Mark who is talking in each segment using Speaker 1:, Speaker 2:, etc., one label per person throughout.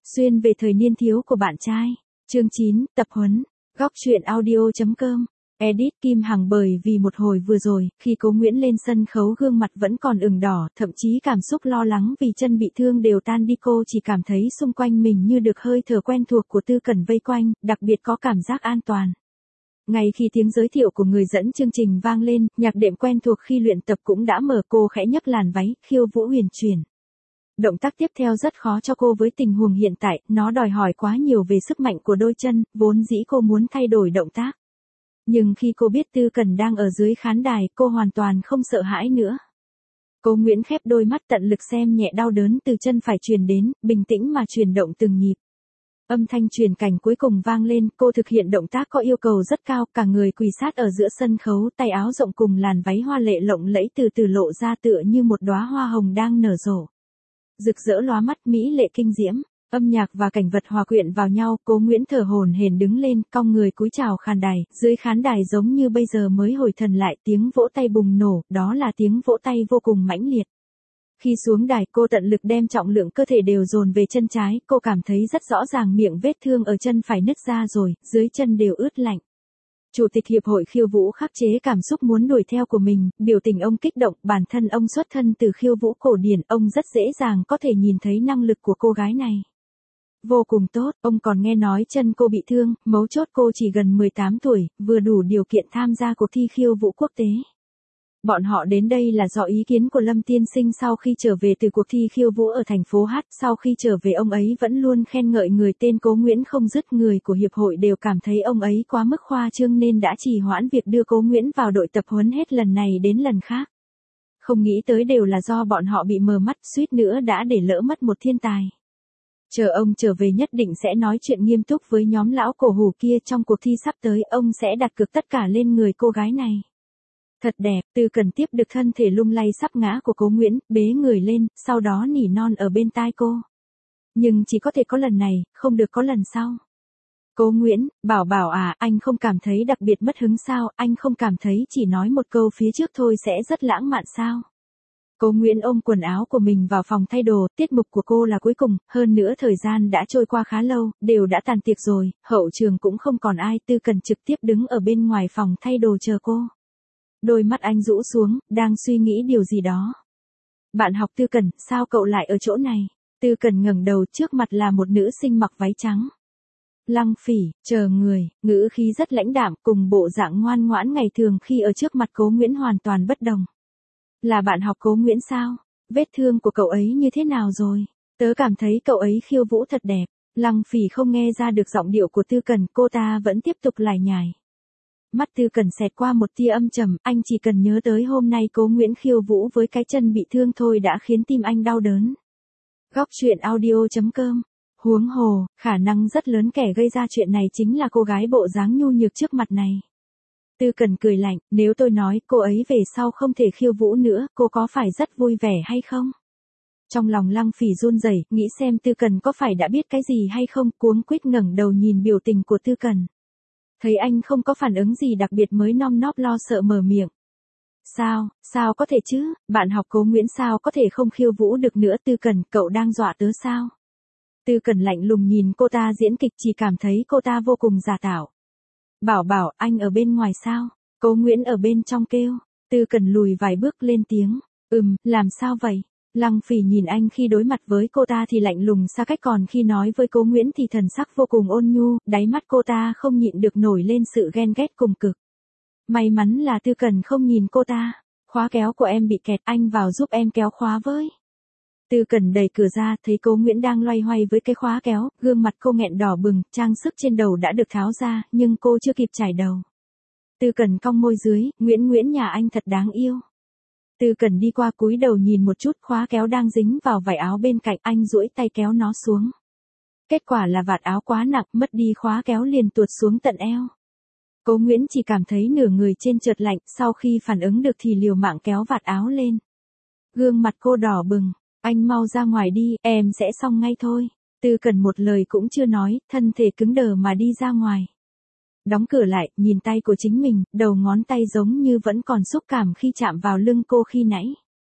Speaker 1: Xuyên về thời niên thiếu của bạn trai. Chương 9, tập huấn. Góc truyện audio.com. Edit Kim Hằng. Bởi vì một hồi vừa rồi, khi Cố Nguyễn lên sân khấu gương mặt vẫn còn ửng đỏ, thậm chí cảm xúc lo lắng vì chân bị thương đều tan đi, cô chỉ cảm thấy xung quanh mình như được hơi thở quen thuộc của Tư Cẩn vây quanh, đặc biệt có cảm giác an toàn. Ngay khi tiếng giới thiệu của người dẫn chương trình vang lên, nhạc đệm quen thuộc khi luyện tập cũng đã mở, cô khẽ nhấc làn váy, khiêu vũ huyền chuyển. Động tác tiếp theo rất khó cho cô với tình huống hiện tại, nó đòi hỏi quá nhiều về sức mạnh của đôi chân, vốn dĩ cô muốn thay đổi động tác. Nhưng khi cô biết Tư Cẩn đang ở dưới khán đài, cô hoàn toàn không sợ hãi nữa. Cố Nguyễn khép đôi mắt tận lực xem nhẹ đau đớn từ chân phải truyền đến, bình tĩnh mà chuyển động từng nhịp. Âm thanh truyền cảnh cuối cùng vang lên, cô thực hiện động tác có yêu cầu rất cao, cả người quỳ sát ở giữa sân khấu, tay áo rộng cùng làn váy hoa lệ lộng lẫy từ từ lộ ra tựa như một đóa hoa hồng đang nở rộ. Rực rỡ lóa mắt, mỹ lệ kinh diễm, âm nhạc và cảnh vật hòa quyện vào nhau, Cố Nguyễn thở hổn hển đứng lên, cong người cúi chào khán đài, dưới khán đài giống như bây giờ mới hồi thần lại, tiếng vỗ tay bùng nổ, đó là tiếng vỗ tay vô cùng mãnh liệt. Khi xuống đài, cô tận lực đem trọng lượng cơ thể đều dồn về chân trái, cô cảm thấy rất rõ ràng miệng vết thương ở chân phải nứt ra rồi, dưới chân đều ướt lạnh. Chủ tịch hiệp hội khiêu vũ khắc chế cảm xúc muốn đuổi theo của mình, biểu tình ông kích động, bản thân ông xuất thân từ khiêu vũ cổ điển, ông rất dễ dàng có thể nhìn thấy năng lực của cô gái này. Vô cùng tốt, ông còn nghe nói chân cô bị thương, mấu chốt cô chỉ gần 18 tuổi, vừa đủ điều kiện tham gia cuộc thi khiêu vũ quốc tế. Bọn họ đến đây là do ý kiến của Lâm tiên sinh sau khi trở về từ cuộc thi khiêu vũ ở thành phố H, sau khi trở về ông ấy vẫn luôn khen ngợi người tên Cố Nguyễn không dứt, người của hiệp hội đều cảm thấy ông ấy quá mức khoa trương nên đã trì hoãn việc đưa Cố Nguyễn vào đội tập huấn hết lần này đến lần khác. Không nghĩ tới đều là do bọn họ bị mờ mắt, suýt nữa đã để lỡ mất một thiên tài. Chờ ông trở về nhất định sẽ nói chuyện nghiêm túc với nhóm lão cổ hủ kia, trong cuộc thi sắp tới ông sẽ đặt cược tất cả lên người cô gái này. Thật đẹp, Tư Cẩn tiếp được thân thể lung lay sắp ngã của Cố Nguyễn, bế người lên, sau đó nỉ non ở bên tai cô. Nhưng chỉ có thể có lần này, không được có lần sau. Cố Nguyễn, bảo bảo à, anh không cảm thấy đặc biệt mất hứng sao, anh không cảm thấy chỉ nói một câu phía trước thôi sẽ rất lãng mạn sao. Cố Nguyễn ôm quần áo của mình vào phòng thay đồ, tiết mục của cô là cuối cùng, hơn nữa thời gian đã trôi qua khá lâu, đều đã tàn tiệc rồi, hậu trường cũng không còn ai, Tư Cẩn trực tiếp đứng ở bên ngoài phòng thay đồ chờ cô. Đôi mắt anh rũ xuống, đang suy nghĩ điều gì đó. Bạn học Tư Cẩn, sao cậu lại ở chỗ này? Tư Cẩn ngẩng đầu, trước mặt là một nữ sinh mặc váy trắng. Lăng Phỉ, chờ người, ngữ khí rất lãnh đạm, cùng bộ dạng ngoan ngoãn ngày thường khi ở trước mặt Cố Nguyễn hoàn toàn bất đồng. Là bạn học Cố Nguyễn sao? Vết thương của cậu ấy như thế nào rồi? Tớ cảm thấy cậu ấy khiêu vũ thật đẹp. Lăng Phỉ không nghe ra được giọng điệu của Tư Cẩn, cô ta vẫn tiếp tục lải nhải. Mắt Tư Cẩn xẹt qua một tia âm trầm, anh chỉ cần nhớ tới hôm nay Cố Nguyễn khiêu vũ với cái chân bị thương thôi đã khiến tim anh đau đớn. Góc truyện audio.com. Huống hồ, khả năng rất lớn kẻ gây ra chuyện này chính là cô gái bộ dáng nhu nhược trước mặt này. Tư Cẩn cười lạnh, nếu tôi nói cô ấy về sau không thể khiêu vũ nữa, cô có phải rất vui vẻ hay không? Trong lòng Lăng Phỉ run rẩy, nghĩ xem Tư Cẩn có phải đã biết cái gì hay không, cuống quýt ngẩng đầu nhìn biểu tình của Tư Cẩn. Thấy anh không có phản ứng gì đặc biệt mới nom nóp lo sợ mở miệng. Sao có thể chứ, bạn học Cố Nguyễn sao có thể không khiêu vũ được nữa? Tư Cẩn, cậu đang dọa tớ sao? Tư Cẩn lạnh lùng nhìn cô ta diễn kịch, chỉ cảm thấy cô ta vô cùng giả tạo. Bảo, anh ở bên ngoài sao? Cố Nguyễn ở bên trong kêu. Tư Cẩn lùi vài bước lên tiếng. Làm sao vậy? Lăng Phỉ nhìn anh khi đối mặt với cô ta thì lạnh lùng xa cách, còn khi nói với Cố Nguyễn thì thần sắc vô cùng ôn nhu, đáy mắt cô ta không nhịn được nổi lên sự ghen ghét cùng cực. May mắn là Tư Cẩn không nhìn cô ta. Khóa kéo của em bị kẹt, anh vào giúp em kéo khóa với. Tư Cẩn đẩy cửa ra, thấy Cố Nguyễn đang loay hoay với cái khóa kéo, gương mặt cô nghẹn đỏ bừng, trang sức trên đầu đã được tháo ra, nhưng cô chưa kịp chải đầu. Tư Cẩn cong môi dưới, Nguyễn nhà anh thật đáng yêu. Tư Cẩn đi qua cúi đầu nhìn một chút, khóa kéo đang dính vào vải áo bên cạnh, anh duỗi tay kéo nó xuống. Kết quả là vạt áo quá nặng, mất đi khóa kéo liền tuột xuống tận eo. Cố Nguyễn chỉ cảm thấy nửa người trên chợt lạnh, sau khi phản ứng được thì liều mạng kéo vạt áo lên. Gương mặt cô đỏ bừng, anh mau ra ngoài đi, em sẽ xong ngay thôi. Tư Cẩn một lời cũng chưa nói, thân thể cứng đờ mà đi ra ngoài. Đóng cửa lại, nhìn tay của chính mình, đầu ngón tay giống như vẫn còn xúc cảm khi chạm vào lưng cô khi nãy.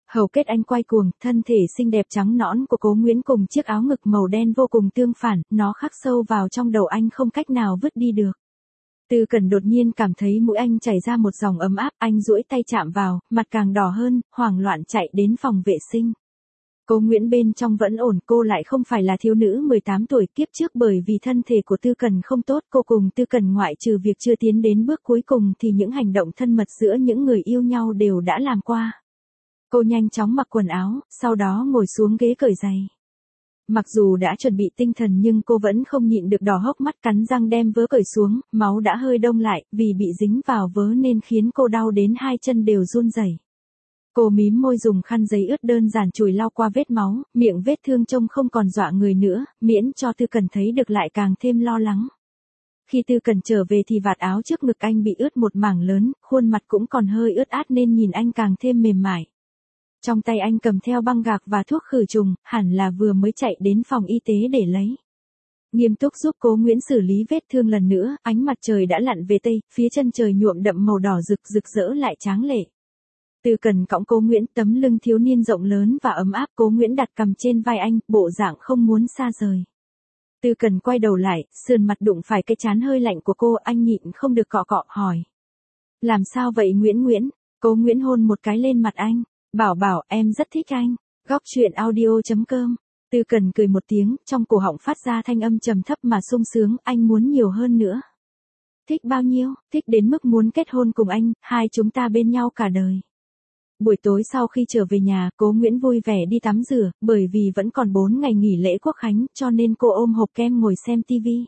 Speaker 1: Hầu kết anh quay cuồng, thân thể xinh đẹp trắng nõn của Cố Nguyễn cùng chiếc áo ngực màu đen vô cùng tương phản, nó khắc sâu vào trong đầu anh không cách nào vứt đi được. Tư Cẩn đột nhiên cảm thấy mũi anh chảy ra một dòng ấm áp, anh duỗi tay chạm vào, mặt càng đỏ hơn, hoảng loạn chạy đến phòng vệ sinh. Cố Nguyễn bên trong vẫn ổn, cô lại không phải là thiếu nữ 18 tuổi kiếp trước, bởi vì thân thể của Tư Cẩn không tốt, cô cùng Tư Cẩn ngoại trừ việc chưa tiến đến bước cuối cùng thì những hành động thân mật giữa những người yêu nhau đều đã làm qua. Cô nhanh chóng mặc quần áo, sau đó ngồi xuống ghế cởi giày. Mặc dù đã chuẩn bị tinh thần nhưng cô vẫn không nhịn được đỏ hốc mắt, cắn răng đem vớ cởi xuống, máu đã hơi đông lại, vì bị dính vào vớ nên khiến cô đau đến hai chân đều run rẩy. Cô mím môi dùng khăn giấy ướt đơn giản chùi lau qua vết máu, miệng vết thương trông không còn dọa người nữa, miễn cho Tư Cẩn thấy được lại càng thêm lo lắng. Khi Tư Cẩn trở về thì vạt áo trước ngực anh bị ướt một mảng lớn, khuôn mặt cũng còn hơi ướt át nên nhìn anh càng thêm mềm mại. Trong tay anh cầm theo băng gạc và thuốc khử trùng, hẳn là vừa mới chạy đến phòng y tế để lấy. Nghiêm túc giúp Cố Nguyễn xử lý vết thương lần nữa, ánh mặt trời đã lặn về tây, phía chân trời nhuộm đậm màu đỏ rực rỡ lại tráng lệ. Tư Cẩn cõng Cố Nguyễn, tấm lưng thiếu niên rộng lớn và ấm áp, Cố Nguyễn đặt cằm trên vai anh, bộ dạng không muốn xa rời. Tư Cẩn quay đầu lại, sườn mặt đụng phải cái trán hơi lạnh của cô, anh nhịn không được cọ cọ hỏi. Làm sao vậy Nguyễn? Cố Nguyễn hôn một cái lên mặt anh. Bảo, em rất thích anh. Góc truyện audio.com. Tư Cẩn cười một tiếng, trong cổ họng phát ra thanh âm trầm thấp mà sung sướng, anh muốn nhiều hơn nữa. Thích bao nhiêu? Thích đến mức muốn kết hôn cùng anh, hai chúng ta bên nhau cả đời. Buổi tối sau khi trở về nhà, Cố Nguyễn vui vẻ đi tắm rửa, bởi vì vẫn còn 4 ngày nghỉ lễ Quốc khánh, cho nên cô ôm hộp kem ngồi xem tivi.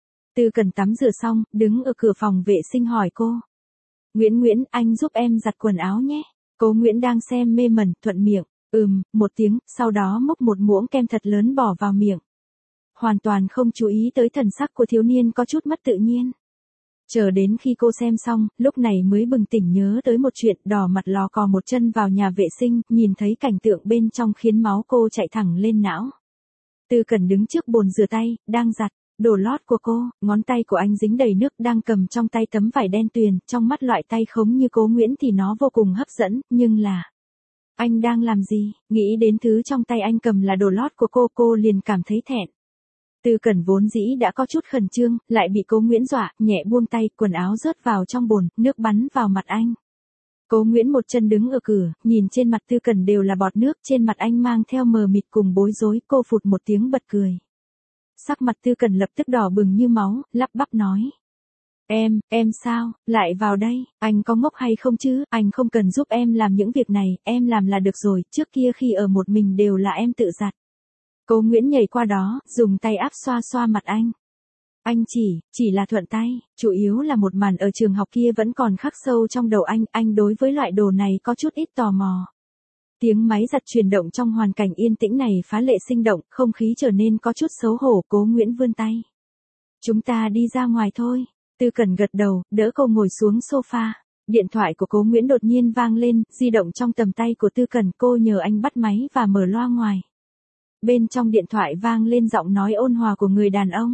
Speaker 1: Tư Cẩn tắm rửa xong, đứng ở cửa phòng vệ sinh hỏi cô. Nguyễn, anh giúp em giặt quần áo nhé. Cố Nguyễn đang xem mê mẩn, thuận miệng, một tiếng, sau đó múc một muỗng kem thật lớn bỏ vào miệng. Hoàn toàn không chú ý tới thần sắc của thiếu niên có chút mất tự nhiên. Chờ đến khi cô xem xong, lúc này mới bừng tỉnh nhớ tới một chuyện, đỏ mặt lò cò một chân vào nhà vệ sinh, nhìn thấy cảnh tượng bên trong khiến máu cô chạy thẳng lên não. Tư Cẩn đứng trước bồn rửa tay, đang giặt đồ lót của cô, ngón tay của anh dính đầy nước, đang cầm trong tay tấm vải đen tuyền, trong mắt loại tay khống như Cố Nguyễn thì nó vô cùng hấp dẫn, nhưng là... Anh đang làm gì? Nghĩ đến thứ trong tay anh cầm là đồ lót của cô liền cảm thấy thẹn. Tư Cẩn vốn dĩ đã có chút khẩn trương, lại bị Cố Nguyễn dọa, nhẹ buông tay, quần áo rớt vào trong bồn, nước bắn vào mặt anh. Cố Nguyễn một chân đứng ở cửa, nhìn trên mặt Tư Cẩn đều là bọt nước, trên mặt anh mang theo mờ mịt cùng bối rối, cô phụt một tiếng bật cười. Sắc mặt Tư Cẩn lập tức đỏ bừng như máu, lắp bắp nói. Em sao, lại vào đây, anh có ngốc hay không chứ, anh không cần giúp em làm những việc này, em làm là được rồi, trước kia khi ở một mình đều là em tự giặt. Cố Nguyễn nhảy qua đó, dùng tay áp xoa xoa mặt anh. Anh chỉ là thuận tay, chủ yếu là một màn ở trường học kia vẫn còn khắc sâu trong đầu anh đối với loại đồ này có chút ít tò mò. Tiếng máy giặt chuyển động trong hoàn cảnh yên tĩnh này phá lệ sinh động, không khí trở nên có chút xấu hổ, Cố Nguyễn vươn tay. Chúng ta đi ra ngoài thôi. Tư Cẩn gật đầu, đỡ cô ngồi xuống sofa. Điện thoại của Cố Nguyễn đột nhiên vang lên, di động trong tầm tay của Tư Cẩn, cô nhờ anh bắt máy và mở loa ngoài. Bên trong điện thoại vang lên giọng nói ôn hòa của người đàn ông.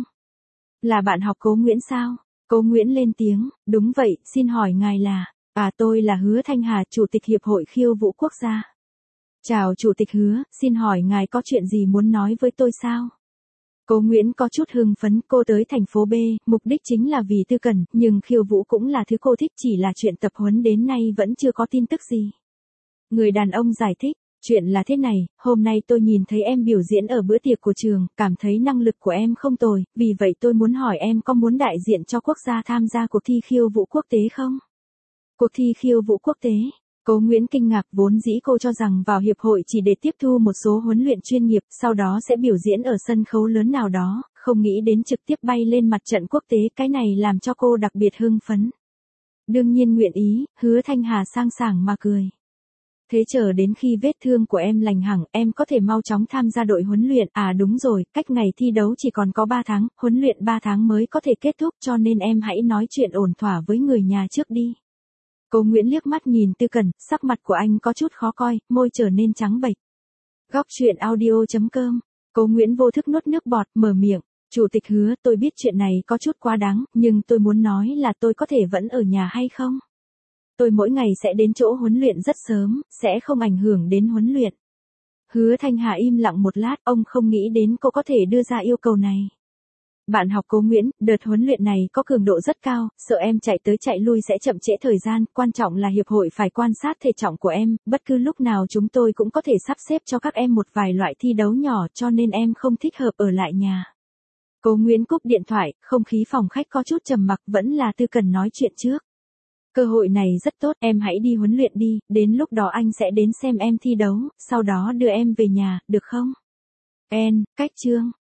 Speaker 1: Là bạn học Cố Nguyễn sao? Cố Nguyễn lên tiếng, đúng vậy, xin hỏi ngài là... tôi là Hứa Thanh Hà, Chủ tịch Hiệp hội Khiêu vũ Quốc gia. Chào Chủ tịch Hứa, xin hỏi ngài có chuyện gì muốn nói với tôi sao? Cố Nguyễn có chút hưng phấn, cô tới thành phố B, mục đích chính là vì Tư Cẩn, nhưng khiêu vũ cũng là thứ cô thích, chỉ là chuyện tập huấn đến nay vẫn chưa có tin tức gì. Người đàn ông giải thích, chuyện là thế này, hôm nay tôi nhìn thấy em biểu diễn ở bữa tiệc của trường, cảm thấy năng lực của em không tồi, vì vậy tôi muốn hỏi em có muốn đại diện cho quốc gia tham gia cuộc thi khiêu vũ quốc tế không? Cuộc thi khiêu vũ quốc tế? Cố Nguyễn kinh ngạc, vốn dĩ cô cho rằng vào hiệp hội chỉ để tiếp thu một số huấn luyện chuyên nghiệp, sau đó sẽ biểu diễn ở sân khấu lớn nào đó, không nghĩ đến trực tiếp bay lên mặt trận quốc tế, cái này làm cho cô đặc biệt hưng phấn. Đương nhiên nguyện ý, Hứa Thanh Hà sang sảng mà cười. Thế chờ đến khi vết thương của em lành hẳn, em có thể mau chóng tham gia đội huấn luyện, đúng rồi, cách ngày thi đấu chỉ còn có 3 tháng, huấn luyện 3 tháng mới có thể kết thúc, cho nên em hãy nói chuyện ổn thỏa với người nhà trước đi. Cố Nguyễn liếc mắt nhìn Tư Cẩn, sắc mặt của anh có chút khó coi, môi trở nên trắng bệch. Góc truyện audio.com. Cố Nguyễn vô thức nuốt nước bọt, mở miệng. Chủ tịch Hứa, tôi biết chuyện này có chút quá đáng, nhưng tôi muốn nói là tôi có thể vẫn ở nhà hay không? Tôi mỗi ngày sẽ đến chỗ huấn luyện rất sớm, sẽ không ảnh hưởng đến huấn luyện. Hứa Thanh Hà im lặng một lát, ông không nghĩ đến cô có thể đưa ra yêu cầu này. Bạn học Cố Nguyễn, đợt huấn luyện này có cường độ rất cao, sợ em chạy tới chạy lui sẽ chậm trễ thời gian, quan trọng là hiệp hội phải quan sát thể trọng của em, bất cứ lúc nào chúng tôi cũng có thể sắp xếp cho các em một vài loại thi đấu nhỏ cho nên em không thích hợp ở lại nhà. Cố Nguyễn cúp điện thoại, không khí phòng khách có chút trầm mặc, vẫn là Tư Cần nói chuyện trước. Cơ hội này rất tốt, em hãy đi huấn luyện đi, đến lúc đó anh sẽ đến xem em thi đấu, sau đó đưa em về nhà, được không? Cách chương